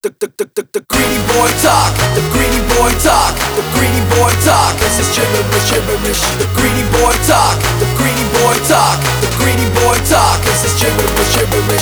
The greedy boy talk, the greedy boy talk, the greedy boy talk. This is gibberish, gibberish. The greedy boy talk, the greedy boy talk, the greedy boy talk. This is gibberish, gibberish.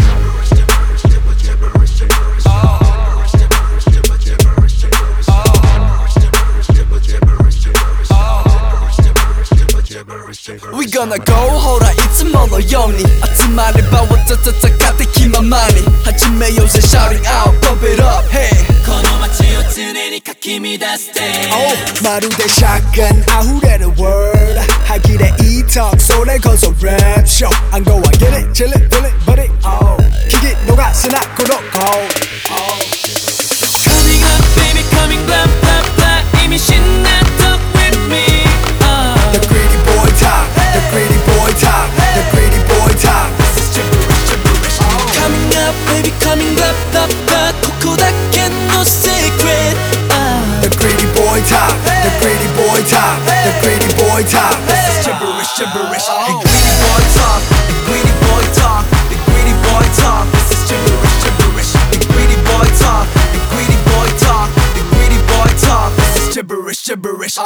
We gonna go ほらいつものように集まればわざわざ勝手気ままに始めようぜ Shouting out pump it up hey この街を常にかき乱してまるでシャッガン溢れる word 歯切れいい talk それこそ rap show I'm gonna get it, chill it, feel it, but it all 聞き逃すなこの call Coming up baby coming blah blah blah 意味深な talk with me The greedy boy talk, the greedy boy talk, the greedy boy talk This is gibberish, gibberish Coming up baby coming blah blah blah ここだけの secret The greedy boy talk, the greedy boy talk, the greedy boy talk This is gibberish, gibberish The greedy boy talk, the greedy boy talk, the greedy boy talk This is gibberish, gibberish The greedy boy talk, the greedy boy talk, the greedy boy talk This is gibberish, gibberish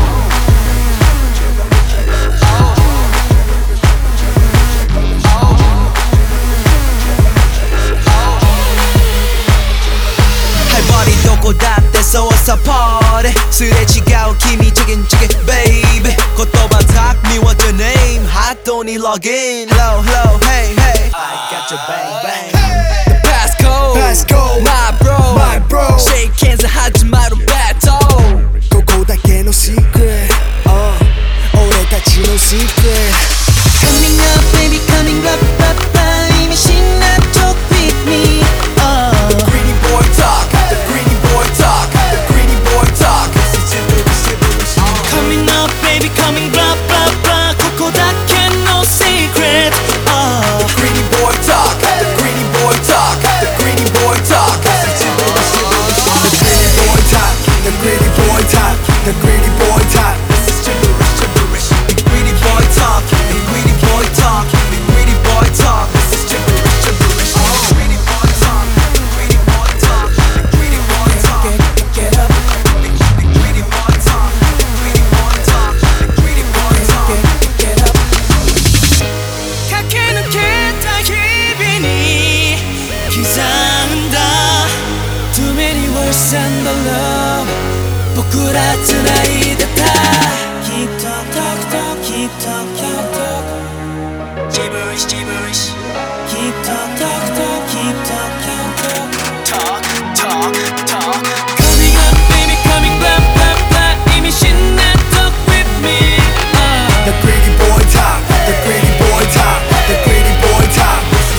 どこだってそうサポートすれ違う君チキンチキンベイビー言葉 Talk me what's your name ハートにログイン Hello hello hey hey I got your bang bang The passcode, my bro Shake hands 始まるバトルここだけの secret 俺たちの secret Coming up baby coming up up up 意味深な talk with me The greedy boy talk, the greedy boy talk, the greedy boy talk This is gibberish, gibberish Coming up baby coming blah blah blah ここだけの secret The greedy boy talk, the greedy boy talk, the greedy boy talk This is gibberish, gibberish The greedy boy talk, the greedy boy talk, the greedy boy talk This is gibberish, gibberish The greedy boy talk, the greedy boy talk, the greedy boy talk This is gibberish, gibberish The greedy boy talk, the greedy boy talk, the greedy boy talk Get up The greedy boy talk, the greedy boy talk, the greedy boy talk Get up 駆け抜けた日々に刻んだ Too many words and love 僕ら繋いでた Keep talk talk talk keep talk talk talk Gibberish gibberish Keep talk talk talk keep talk talk Talk, talk, talk Coming up baby coming blah blah blah 意味深な talk with me The greedy boy talk, the greedy boy talk, the greedy boy talk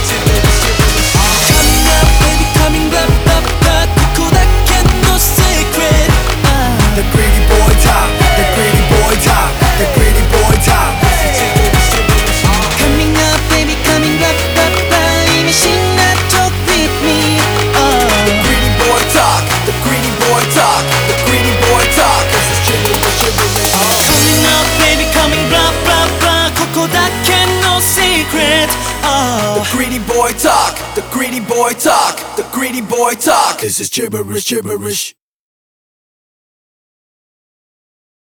Coming up baby coming blah blah blah ここだけの secret The greedy boy talk, the greedy boy talk, the greedy boy talk Coming up baby coming blah blah blah 意味深な talk with me The greedy boy talk, the greedy boy talk, the greedy boy talk This is gibberish, gibberish Coming up baby coming blah blah blah ここだけの secret The greedy boy talk, the greedy boy talk, the greedy boy talk This is gibberish, gibberish